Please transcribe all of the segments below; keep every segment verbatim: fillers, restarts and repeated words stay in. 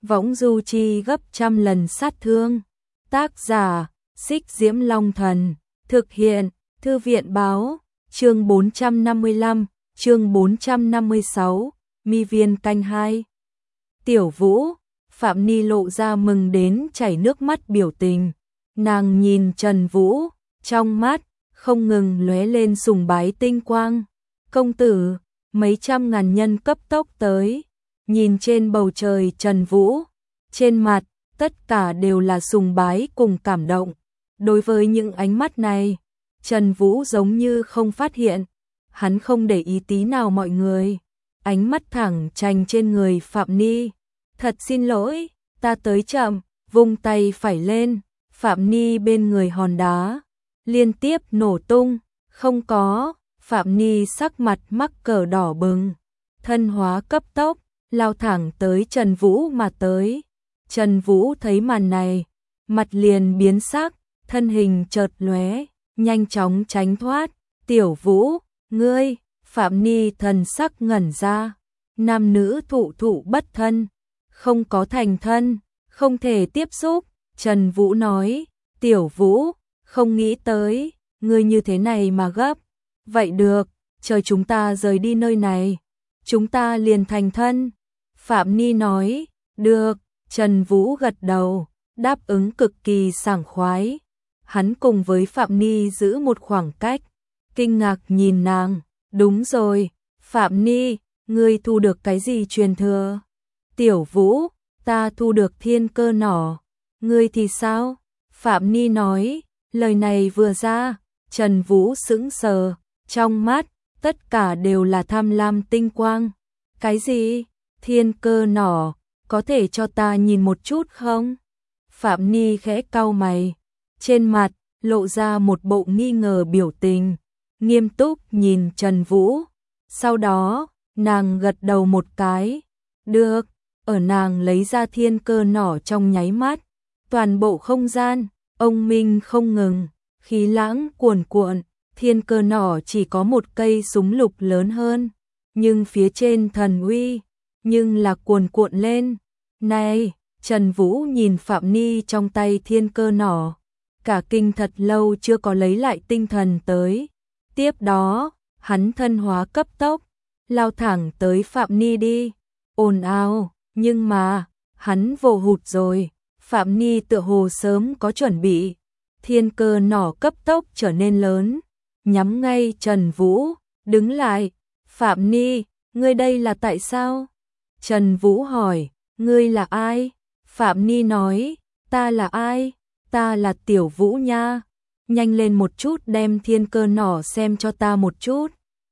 võng du chi gấp trăm lần sát thương. Tác giả, Xích Diễm Long Thần, thực hiện, Thư viện báo, chương bốn trăm năm mươi lăm, chương bốn trăm năm mươi sáu, Mi Viên canh hai. Tiểu Vũ, Phạm Ni lộ ra mừng đến chảy nước mắt biểu tình, nàng nhìn Trần Vũ, trong mắt không ngừng lóe lên sùng bái tinh quang. Công tử, mấy trăm ngàn nhân cấp tốc tới, nhìn trên bầu trời Trần Vũ, trên mặt tất cả đều là sùng bái cùng cảm động. Đối với những ánh mắt này, Trần Vũ giống như không phát hiện, hắn không để ý tí nào mọi người, ánh mắt thẳng chành trên người Phạm Ni. Thật xin lỗi, ta tới chậm, vung tay phải lên, Phạm Ni bên người hòn đá liên tiếp nổ tung, không có, Phạm Ni sắc mặt mắc cỡ đỏ bừng, thân hóa cấp tốc, lao thẳng tới Trần Vũ mà tới. Trần Vũ thấy màn này, mặt liền biến sắc, thân hình chợt lóe, nhanh chóng tránh thoát. Tiểu Vũ, ngươi, Phạm Ni thần sắc ngẩn ra, nam nữ thụ thụ bất thân, không có thành thân, không thể tiếp xúc. Trần Vũ nói, Tiểu Vũ, không nghĩ tới, ngươi như thế này mà gấp. Vậy được, chờ chúng ta rời đi nơi này, chúng ta liền thành thân. Phạm Ni nói, được. Trần Vũ gật đầu, đáp ứng cực kỳ sảng khoái. Hắn cùng với Phạm Ni giữ một khoảng cách, kinh ngạc nhìn nàng. Đúng rồi, Phạm Ni, ngươi thu được cái gì truyền thừa? Tiểu Vũ, ta thu được thiên cơ nỏ. Ngươi thì sao? Phạm Ni nói, lời này vừa ra, Trần Vũ sững sờ, trong mắt tất cả đều là tham lam tinh quang. Cái gì? Thiên cơ nỏ, có thể cho ta nhìn một chút không? Phạm Ni khẽ cau mày, trên mặt lộ ra một bộ nghi ngờ biểu tình, nghiêm túc nhìn Trần Vũ. Sau đó, nàng gật đầu một cái. Được, ở nàng lấy ra thiên cơ nỏ trong nháy mắt, toàn bộ không gian ông minh không ngừng, khí lãng cuồn cuộn. Thiên cơ nỏ chỉ có một cây súng lục lớn hơn, nhưng phía trên thần uy nhưng là cuồn cuộn lên. Này, Trần Vũ nhìn Phạm Ni trong tay thiên cơ nỏ, cả kinh thật lâu chưa có lấy lại tinh thần tới. Tiếp đó, hắn thân hóa cấp tốc, lao thẳng tới Phạm Ni đi. Ồn ào, nhưng mà, hắn vồ hụt rồi. Phạm Ni tựa hồ sớm có chuẩn bị, thiên cơ nỏ cấp tốc trở nên lớn, nhắm ngay Trần Vũ. Đứng lại, Phạm Ni, ngươi đây là tại sao? Trần Vũ hỏi, ngươi là ai? Phạm Ni nói, ta là ai? Ta là Tiểu Vũ nha. Nhanh lên một chút đem thiên cơ nỏ xem cho ta một chút.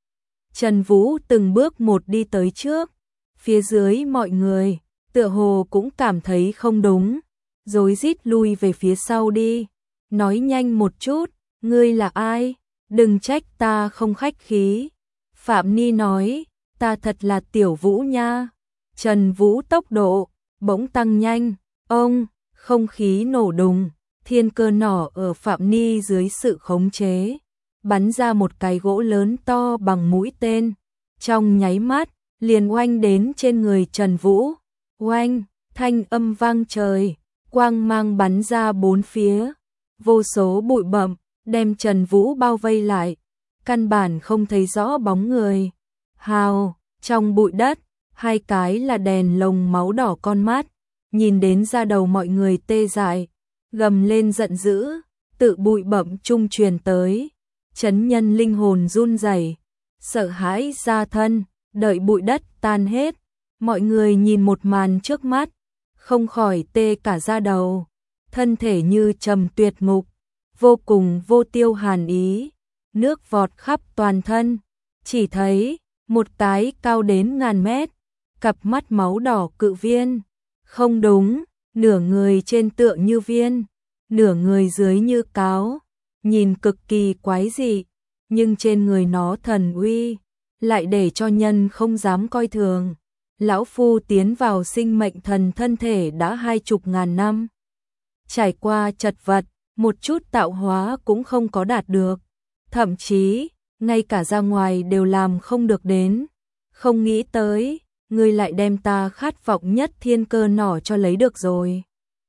Trần Vũ từng bước một đi tới trước, phía dưới mọi người tựa hồ cũng cảm thấy không đúng, rối rít lui về phía sau đi. Nói nhanh một chút, ngươi là ai? Đừng trách ta không khách khí. Phạm Ni nói, ta thật là Tiểu Vũ nha. Trần Vũ tốc độ bỗng tăng nhanh, ông, không khí nổ đùng, thiên cơ nỏ ở Phạm Ni dưới sự khống chế, bắn ra một cái gỗ lớn to bằng mũi tên, trong nháy mắt, liền oanh đến trên người Trần Vũ. Oanh, thanh âm vang trời, quang mang bắn ra bốn phía, vô số bụi bặm đem Trần Vũ bao vây lại, căn bản không thấy rõ bóng người. Hào, trong bụi đất, hai cái là đèn lồng máu đỏ con mắt, nhìn đến da đầu mọi người tê dại, gầm lên giận dữ, tự bụi bặm trung truyền tới, chấn nhân linh hồn run rẩy, sợ hãi ra thân. Đợi bụi đất tan hết, mọi người nhìn một màn trước mắt, không khỏi tê cả da đầu, thân thể như trầm tuyệt ngục, vô cùng vô tiêu hàn ý, nước vọt khắp toàn thân. Chỉ thấy một cái cao đến ngàn mét, cặp mắt máu đỏ cự viên, không đúng, nửa người trên tựa như viên, nửa người dưới như cáo, nhìn cực kỳ quái dị, nhưng trên người nó thần uy lại để cho nhân không dám coi thường. Lão phu tiến vào sinh mệnh thần thân thể đã hai chục ngàn năm, trải qua chật vật, một chút tạo hóa cũng không có đạt được, thậm chí ngay cả ra ngoài đều làm không được đến. Không nghĩ tới, ngươi lại đem ta khát vọng nhất thiên cơ nỏ cho lấy được rồi.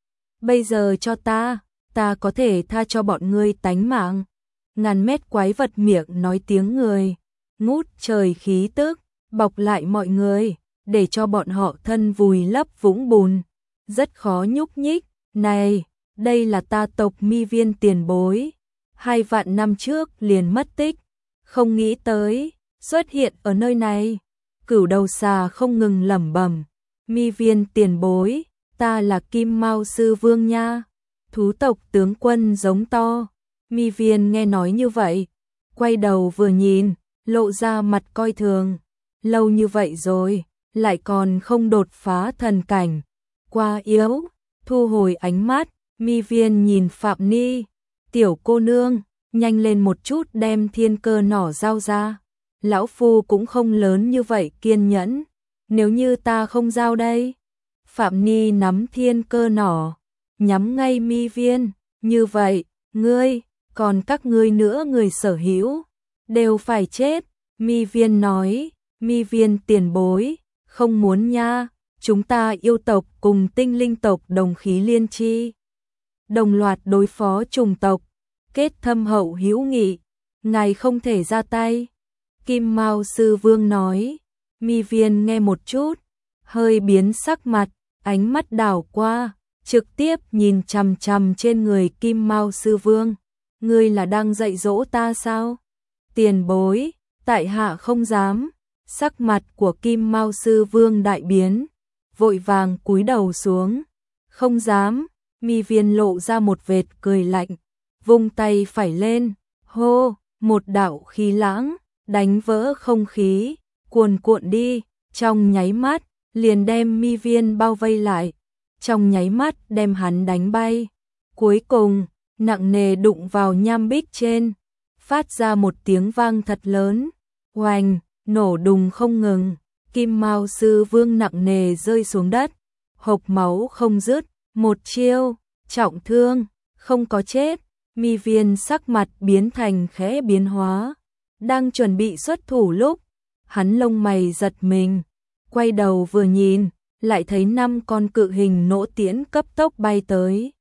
Bây giờ cho ta, ta có thể tha cho bọn ngươi tánh mạng. Ngàn mét quái vật miệng nói tiếng người, ngút trời khí tức, bọc lại mọi người, để cho bọn họ thân vùi lấp vũng bùn, rất khó nhúc nhích. Này, đây là ta tộc Mi Viên tiền bối, hai vạn năm trước liền mất tích, không nghĩ tới, xuất hiện ở nơi này. Cửu đầu xà không ngừng lẩm bẩm, Mi Viên tiền bối, ta là Kim Mao Sư Vương nha. Thú tộc tướng quân giống to. Mi Viên nghe nói như vậy, quay đầu vừa nhìn, lộ ra mặt coi thường. Lâu như vậy rồi, lại còn không đột phá thần cảnh, quá yếu. Thu hồi ánh mắt, Mi Viên nhìn Phạm Ni, tiểu cô nương, nhanh lên một chút đem thiên cơ nỏ giao ra. Lão phu cũng không lớn như vậy kiên nhẫn, nếu như ta không giao đây. Phạm Ni nắm thiên cơ nỏ, nhắm ngay Mi Viên, như vậy, ngươi, còn các ngươi nữa người sở hữu, đều phải chết. Mi Viên nói, Mi Viên tiền bối, không muốn nha, chúng ta yêu tộc cùng tinh linh tộc đồng khí liên chi, đồng loạt đối phó trùng tộc, kết thâm hậu hữu nghị, ngài không thể ra tay. Kim Mao Sư Vương nói. Mi Viên nghe một chút, hơi biến sắc mặt, ánh mắt đảo qua, trực tiếp nhìn chằm chằm trên người Kim Mao Sư Vương. Ngươi là đang dạy dỗ ta sao? Tiền bối, tại hạ không dám. Sắc mặt của Kim Mao Sư Vương đại biến, vội vàng cúi đầu xuống. Không dám. Mi Viên lộ ra một vệt cười lạnh, vung tay phải lên, hô, một đạo khí lãng, đánh vỡ không khí, cuồn cuộn đi, trong nháy mắt, liền đem Mi Viên bao vây lại, trong nháy mắt đem hắn đánh bay. Cuối cùng, nặng nề đụng vào nham bích trên, phát ra một tiếng vang thật lớn, oành, nổ đùng không ngừng. Kim Mao Sư Vương nặng nề rơi xuống đất, hộc máu không dứt, một chiêu, trọng thương, không có chết. Mi Viên sắc mặt biến thành khẽ biến hóa, đang chuẩn bị xuất thủ lúc, hắn lông mày giật mình, quay đầu vừa nhìn, lại thấy năm con cự hình nỗ tiễn cấp tốc bay tới.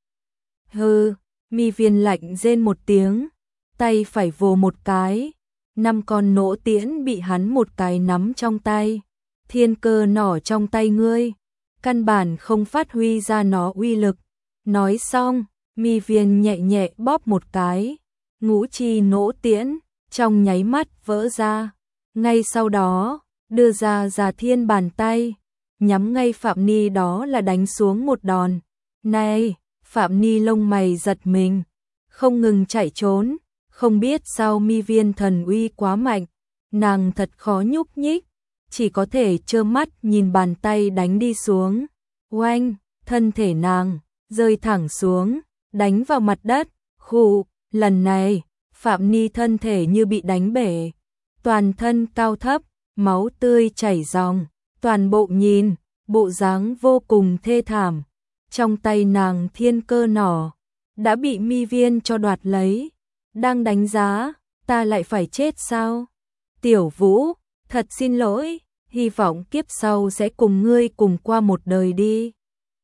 Hừ, Mi Viên lạnh rên một tiếng, tay phải vồ một cái, năm con nỗ tiễn bị hắn một cái nắm trong tay. Thiên cơ nỏ trong tay ngươi, căn bản không phát huy ra nó uy lực. Nói xong, Mi Viên nhẹ nhẹ bóp một cái, ngũ chi nỗ tiễn, trong nháy mắt vỡ ra. Ngay sau đó, đưa ra Già Thiên bàn tay, nhắm ngay Phạm Ni đó là đánh xuống một đòn. Này, Phạm Ni lông mày giật mình, không ngừng chạy trốn, không biết sao Mi Viên thần uy quá mạnh, nàng thật khó nhúc nhích, chỉ có thể trơ mắt nhìn bàn tay đánh đi xuống. Oanh, thân thể nàng rơi thẳng xuống, đánh vào mặt đất. Khụ, lần này, Phạm Ni thân thể như bị đánh bể, toàn thân cao thấp, máu tươi chảy ròng, toàn bộ nhìn, bộ dáng vô cùng thê thảm. Trong tay nàng thiên cơ nỏ đã bị Mi Viên cho đoạt lấy, đang đánh giá, ta lại phải chết sao? Tiểu Vũ, thật xin lỗi, hy vọng kiếp sau sẽ cùng ngươi cùng qua một đời đi.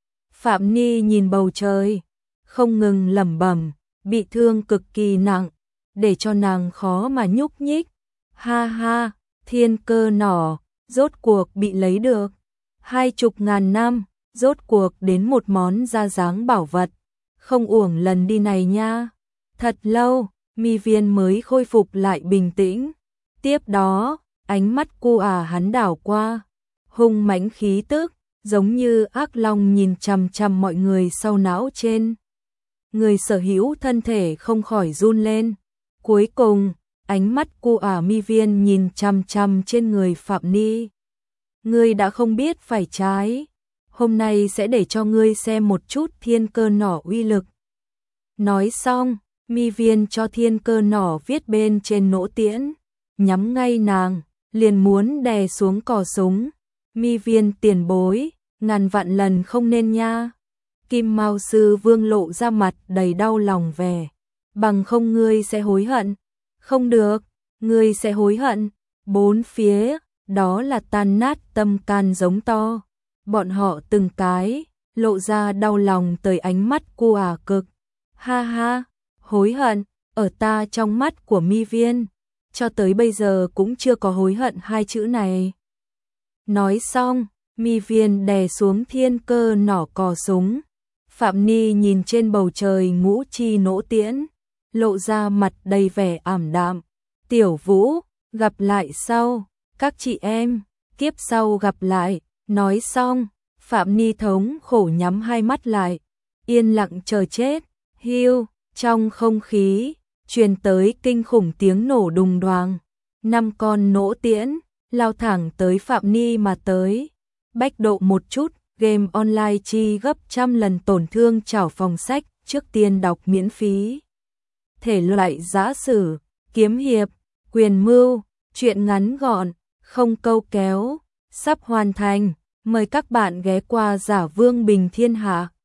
Phạm Ni nhìn bầu trời, không ngừng lẩm bẩm, bị thương cực kỳ nặng, để cho nàng khó mà nhúc nhích. Ha ha, thiên cơ nỏ, rốt cuộc bị lấy được. Hai chục ngàn năm, rốt cuộc đến một món ra dáng bảo vật. Không uổng lần đi này nha. Thật lâu, Mi Viên mới khôi phục lại bình tĩnh. Tiếp đó, ánh mắt cu à hắn đảo qua, hung mãnh khí tức, giống như ác long nhìn chằm chằm mọi người sau não trên. Người sở hữu thân thể không khỏi run lên. Cuối cùng, ánh mắt cu à Mi Viên nhìn chằm chằm trên người Phạm Ni. Ngươi đã không biết phải trái, hôm nay sẽ để cho ngươi xem một chút thiên cơ nỏ uy lực. Nói xong, Mi Viên cho thiên cơ nỏ viết bên trên nỗ tiễn, nhắm ngay nàng, liền muốn đè xuống cò súng. Mi Viên tiền bối, ngàn vạn lần không nên nha. Kim Mao Sư Vương lộ ra mặt đầy đau lòng vẻ, bằng không ngươi sẽ hối hận. Không được, ngươi sẽ hối hận. Bốn phía, đó là tan nát tâm can giống to. Bọn họ từng cái, lộ ra đau lòng tới ánh mắt cu à cực. Ha ha, hối hận, ở ta trong mắt của Mi Viên, cho tới bây giờ cũng chưa có hối hận hai chữ này. Nói xong, Mi Viên đè xuống thiên cơ nỏ cò súng. Phạm Ni nhìn trên bầu trời ngũ chi nỗ tiễn, lộ ra mặt đầy vẻ ảm đạm. Tiểu Vũ, gặp lại sau, các chị em, kiếp sau gặp lại. Nói xong, Phạm Ni thống khổ nhắm hai mắt lại, yên lặng chờ chết. Hiu, trong không khí truyền tới kinh khủng tiếng nổ đùng đoàng. Năm con nỗ tiễn lao thẳng tới Phạm Ni mà tới. Bách độ một chút, game online chi gấp trăm lần tổn thương chảo phòng sách, trước tiên đọc miễn phí. Thể loại giã sử, kiếm hiệp, quyền mưu, truyện ngắn gọn, không câu kéo, sắp hoàn thành. Mời các bạn ghé qua Giả Vương Bình Thiên Hạ.